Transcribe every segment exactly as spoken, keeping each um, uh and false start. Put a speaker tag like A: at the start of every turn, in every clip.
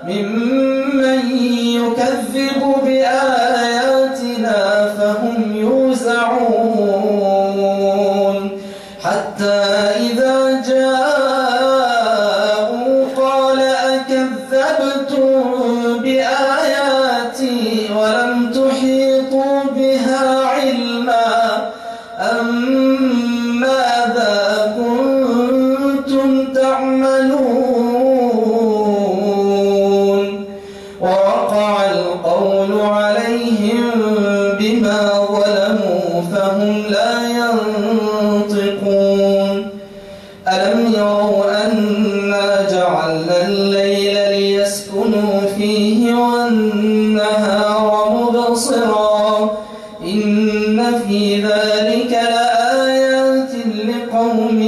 A: ممن يكذب بآياتنا فهم يوزعون حتى إذا جاءوا قال أكذبتم بآياتي ولم تحيطوا بها علما أم ماذا كنتم تعملون ووقع القول عليهم بما ظلموا فهم لا ينطقون ألم يروا أنا جعلنا الليل ليسكنوا فيه والنهار مبصرا إن في ذلك لآيات لقوم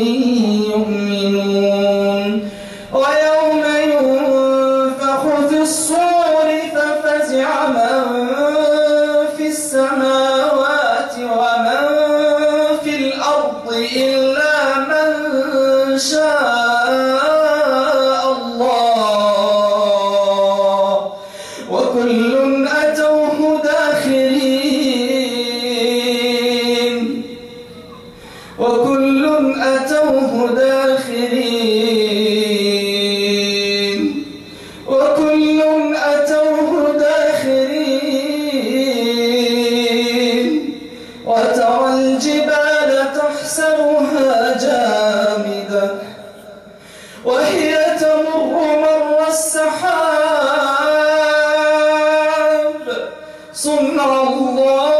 A: يؤمنون ويوم ينفخ في الصور ففزع من في السماوات ومن في الأرض إلا من شاء الله وكل أتوه داخرين وكل أتوه داخرين وكل أتوه داخرين وترى الجبال تحسبها جامدة وهي تمر مر السحاب صنع الله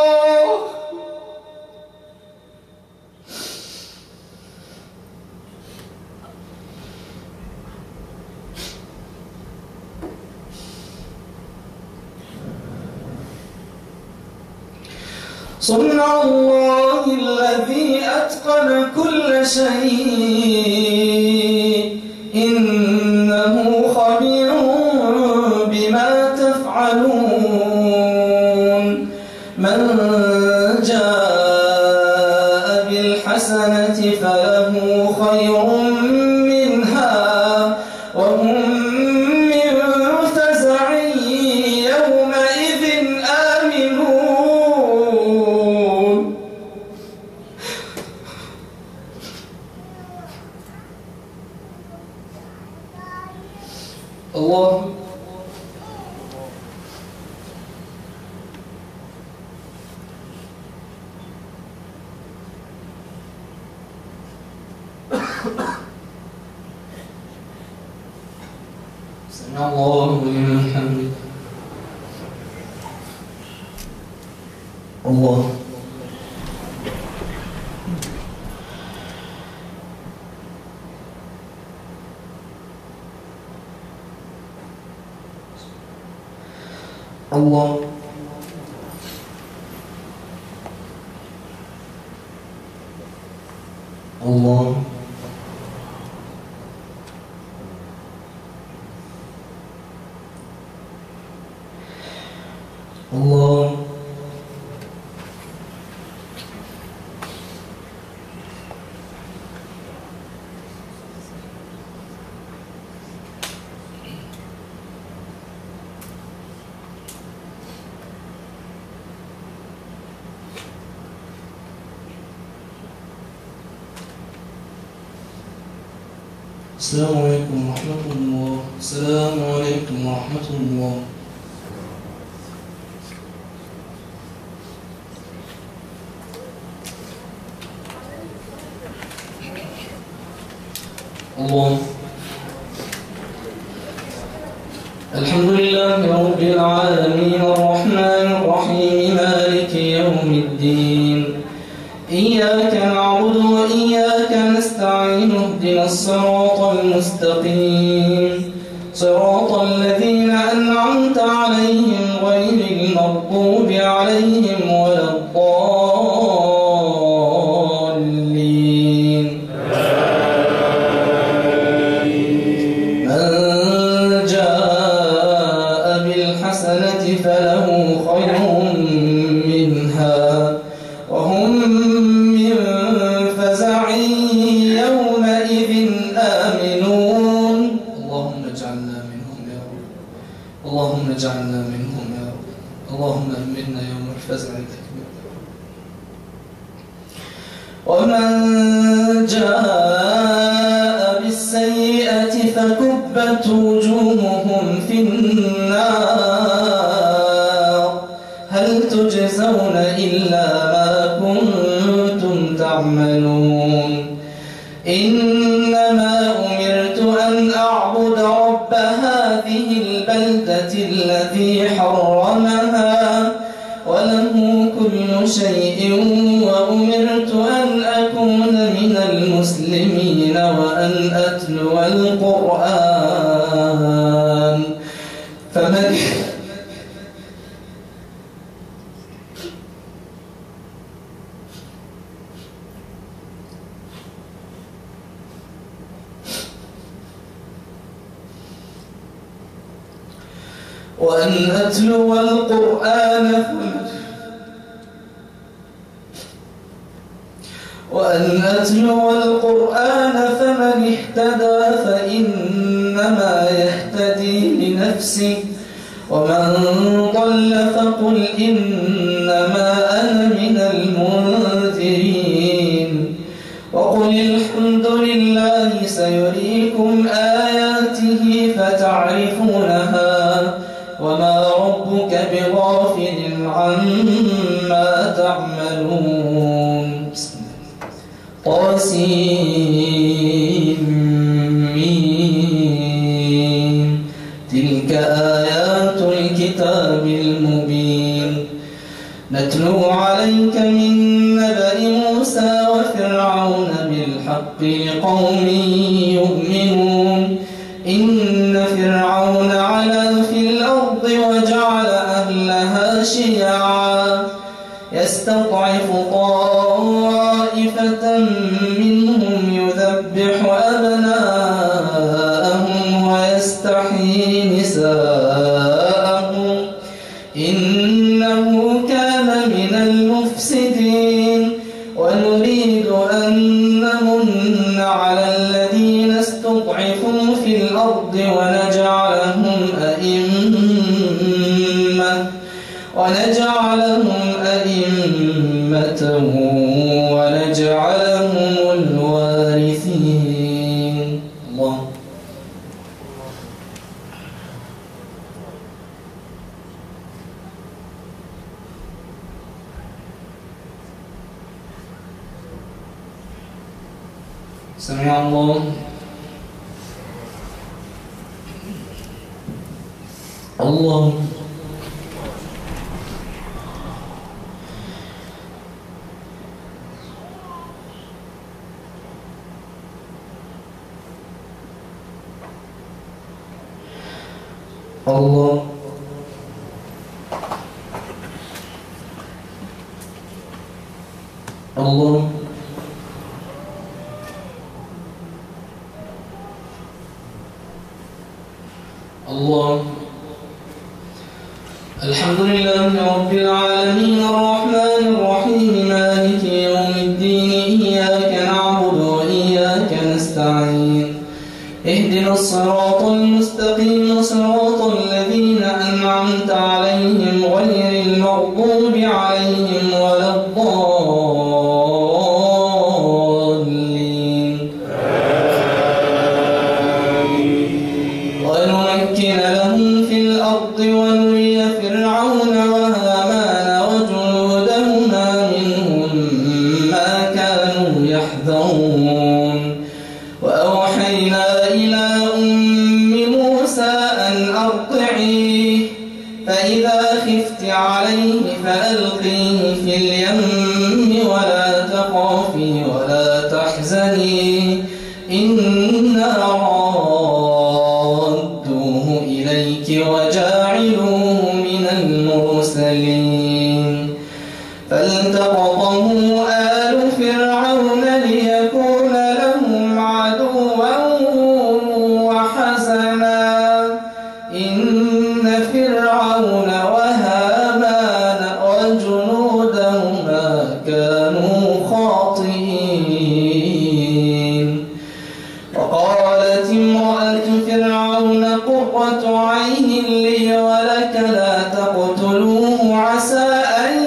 A: صنع الله الذي أتقن كل شيء إنه خبير بما تفعلون من جاء بالحسنة فله خير منها وهم من فزع يومئذ آمنون الله سمع الله لمن حمده الله الله الله الله السلام عليكم ورحمة الله. السلام عليكم ورحمة الله. الله. الحمد لله رب العالمين الرحمن الرحيم مالك يوم الدين إياك نعبد وإياك نستعين اهدنا الصراط المستقيم صراط الذين أنعمت عليهم غير المغضوب عليهم ولا الضالين من جاء بالحسنة فله خير منها وهم من فزع يومئذ آمنون. اللهم اجعلنا منهم يا رب. اللهم اجعلنا منهم يا رب. اللهم أمنا يوم الفزع الأكبر. ومن جاء بالسيئة فكبت وجوههم في النار هل تجزون إلا ما كنتم تعملون إنما أمرت أن أعبد رب هذه البلدة الذي حرمها وله كل شيء وأمرت أن أكون من المسلمين وأن أتلو القرآن فمن وأن أتلو القرآن وأن أتلو القرآن فمن اهتدى فإنما يهتدي لنفسه ومن ضل فقل إنما أنا من المنذرين وقل الحمد لله سيريكم آياته فتعرفونها وما ربك بغافل عما تعملون طاسيم تلك آيات الكتاب المبين نتلو عليك من نبأ موسى وفرعون بالحق لقوم يؤمنون إن فرعون علا في الأرض وجعل أهلها شيعا يستضعف طائفة منهم يذبح أبناءهم ويستحيي نساءهم إنه كان من المفسدين ونريد أن نمن على الذين استضعفوا في الأرض ونجعلهم أئمة ونجعلهم أئمة ونجعلهم الوارثين. الله سمع الله الله الله الله الله الحمد لله رب العالمين الرحمن الرحيم مالك يوم الدين إياك نعبد وإياك نستعين اهدنا الصراط المستقيم صراط الذين أنعمت عليهم غير المغضوب عليهم ولا الضالين ونمكن لهم في الأرض ونري فرعون وهامان وجنودهما منهم ما كانوا يحذرون وأوحينا إلى أم موسى أن أرضعيه فإذا خفت عليه فألقيه في اليم ولا تخافي ولا تحزني إنا رادوه إليك وجاعلوه من المرسلين فالتقطه آل فرعون ليكون لهم عدوا وحزنا إن فرعون وهامان وجنودهما كانوا خاطئين وقالت امرأة فرعون قرة عين عين لي ولك لا تقتلوه عسى أن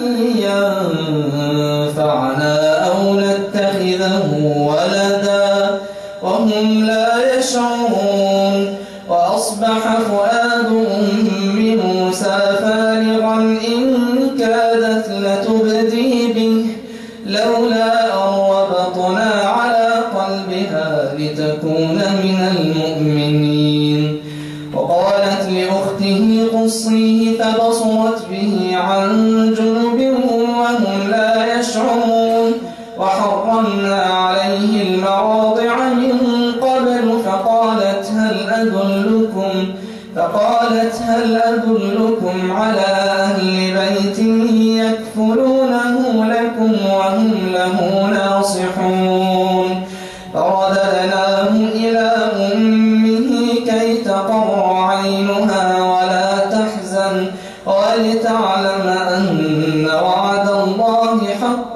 A: ينفعنا أو نتخذه ولدا وهم لا يشعرون. وأصبح فؤاد أم موسى فارغا إن كادت لتبدي به لولا أن ربطنا على قلبها لتكون من المؤمنين. وقالت لأخته قصيه فبصرت به عن جنب وهم لا يشعرون. وحرمنا عليه المراضع من قبل فقالت هل أدلكم فقالت هل أدلكم على أهل بيت يكفلونه لكم وهم له ناصحون. فرددناه إلى أمه كي تقر عينها ولا تحزن ولتعلم أن وعد الله حق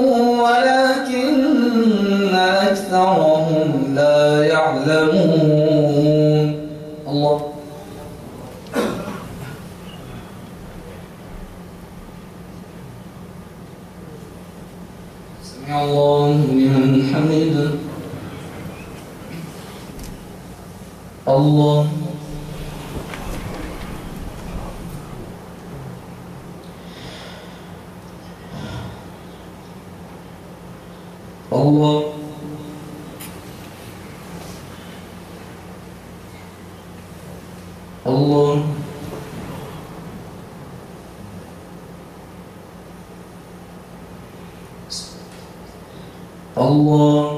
A: ولكن أكثرهم لا يعلمون. الله سمع الله لمن حمده. الله الله الله الله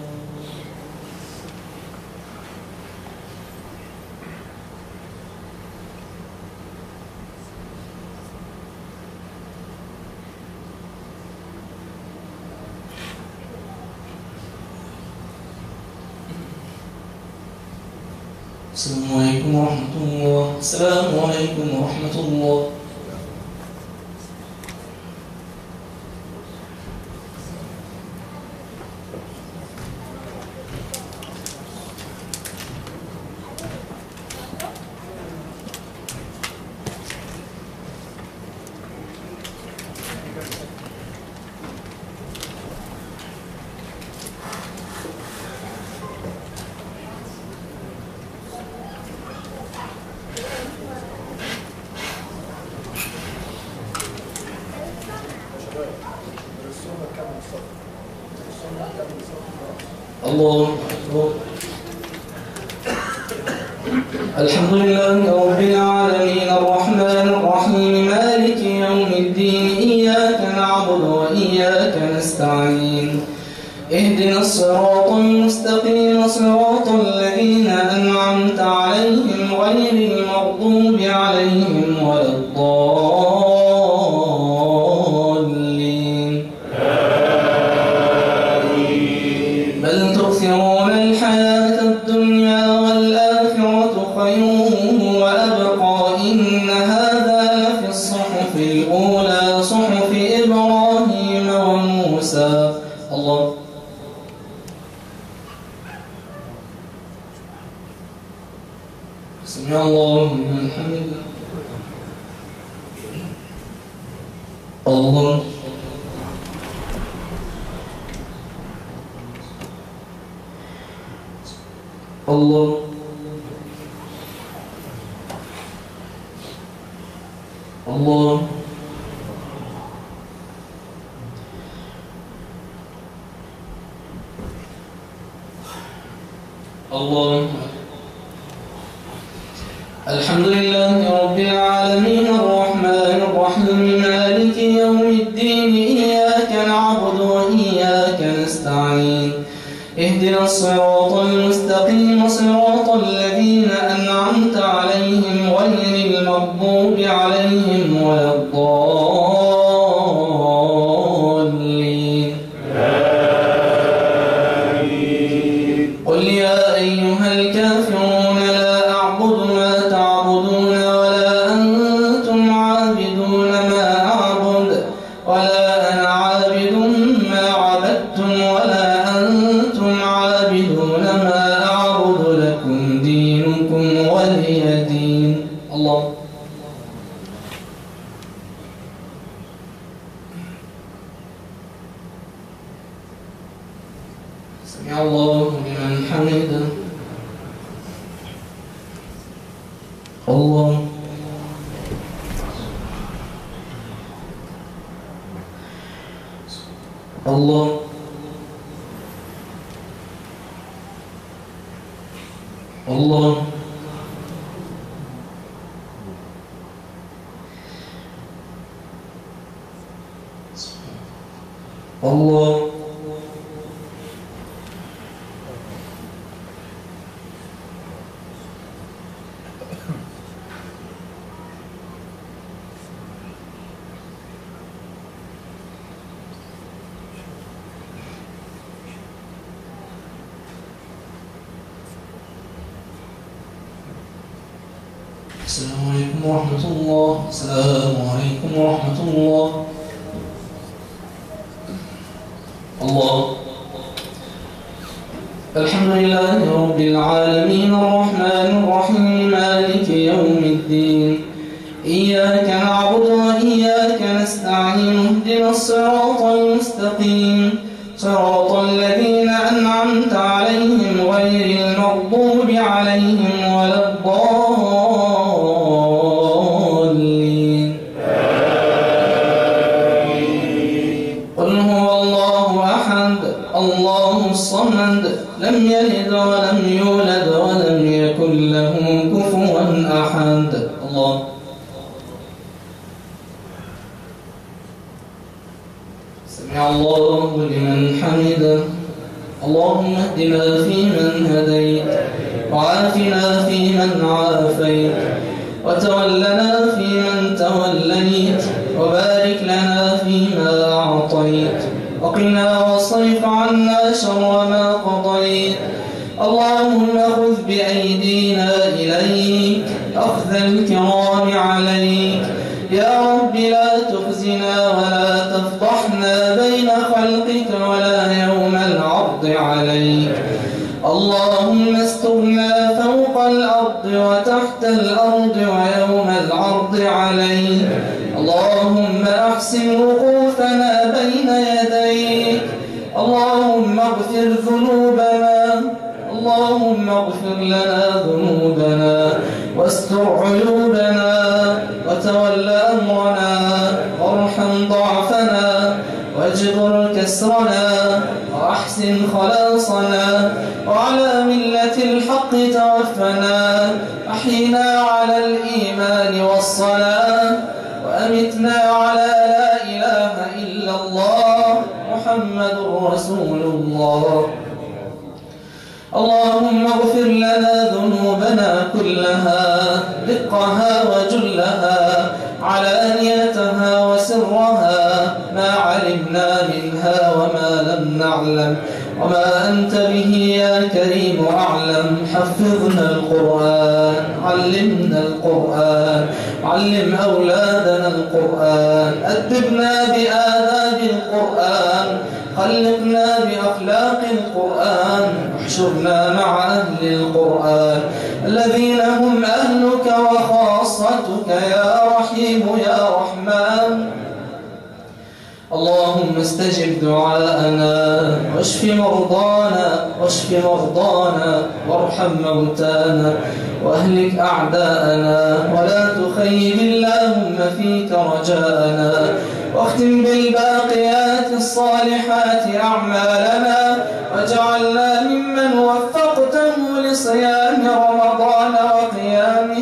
A: السلام عليكم ورحمة الله. السلام عليكم ورحمة الله. الله أكبر. الحمد لله رب العالمين الرحمن الرحيم مالك يوم الدين إياك نعبد وإياك نستعين اهدنا الصراط المستقيم صراط الذين أنعمت عليهم غير المغضوب عليهم ولا الضالين. بل تؤثرون الحياة الدنيا والآخرة خير وأبقى إن هذا لفي الصحف الأولى صحف إبراهيم وموسى. الله سمع الله لمن حمده. الله الله الله الله. الحمد لله رب العالمين الرحمن الرحيم مالك يوم الدين إياك نعبد وإياك نستعين اهدنا الصراط المستقيم صراط الذين أنعمت عليهم غير المغضوب عليهم ولا الضالين. قل يا أيها الكافرون لا أعبد ما تعبدون ولا أنتم عابدون ما أعبد ولا أنا عابد ما عبدتم ولا عابدون ما أعبد لكم دينكم ولي دين. الضالين. الله سمع الله لمن حمده. الله الله الله الله السلام عليكم ورحمة الله. السلام عليكم ورحمة الله. الله الحمد لله رب العالمين الرحمن الرحيم مالك يوم الدين إياك نعبد وإياك نستعين اهدنا الصراط المستقيم صراط الذين أنعمت عليهم غير المغضوب عليهم ولا الضالين. قل هو الله أحد الله الصمد لم يلد ولم يولد ولم يكن له كفوا أحد. الله سمع الله لمن حمده. اللهم اهدنا فيمن هديت وعافنا فيمن عافيت وتولنا فيمن توليت وبارك لنا فيما أعطيت وقنا واصرف عنا شر ما قضيت. اللهم خذ بأيدينا إليك أخذ الكرام عليك. يا رب لا تخزنا ولا تفضحنا بين خلقك ولا يوم العرض عليك. اللهم استرنا فوق الأرض وتحت الأرض ويوم العرض عليك. اللهم أحسن وقوفنا بين يديك. اللهم اغفر ذنوبنا. اللهم اغفر لنا ذنوبنا واستر عيوبنا وتول أمرنا وارحم ضعفنا واجبر كسرنا وأحسن خلاصنا وعلى ملة الحق توفنا. أحينا على الإيمان والصلاة وأمتنا على لا إله إلا الله محمد رسول الله. اللهم اغفر لنا ذنوبنا كلها دقها وجلها علانيتها وسرها ما علمنا منها وما لم نعلم وما أنت به يا كريم أعلم. حفظنا القرآن علمنا القرآن علم أولادنا القرآن أدبنا بآداب القرآن خلقنا بأخلاق القرآن احشرنا مع أهل القرآن الذين هم أهلك وخاصتك يا رحيم يا رحمن. اللهم استجب دعاءنا واشف مرضانا واشف مرضانا وارحم موتانا واهلك أعداءنا ولا تخيب اللهم فيك رجاءنا واختم بالباقيات الصالحات أعمالنا واجعلنا ممن وفقته لصيام رمضان وقيامه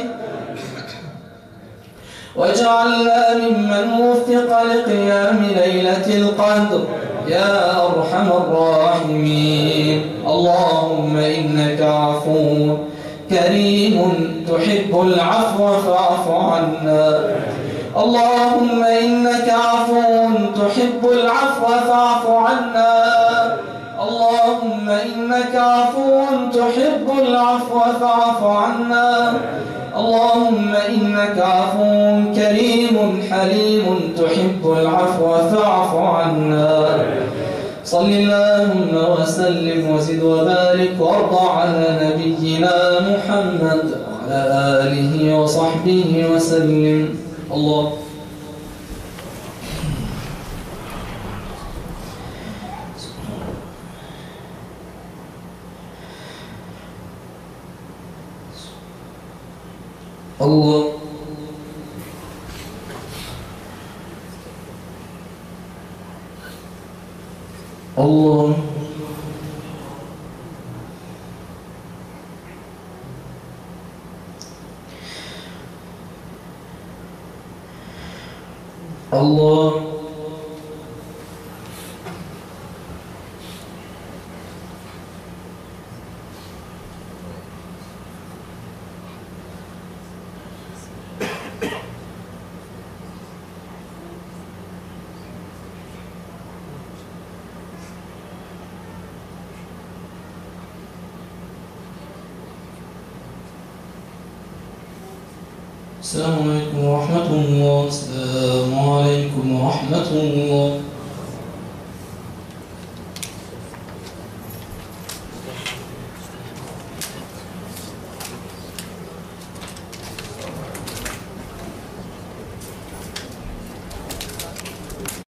A: واجعلنا ممن وفق لقيام ليلة القدر يا أرحم الراحمين. اللهم إنك عفو كريم تحب العفو فاعف عنا. اللهم إنك عفو تحب العفو فاعف عنا. اللهم إنك عفو تحب العفو فاعف عنا. اللهم إنك عفو كريم حليم تحب العفو فاعف عنا. صل اللهم وسلم وزد وبارك وارض على نبينا محمد وعلى آله وصحبه وسلم. الله الله الله الله السلام عليكم ورحمة الله. السلام عليكم ورحمة الله.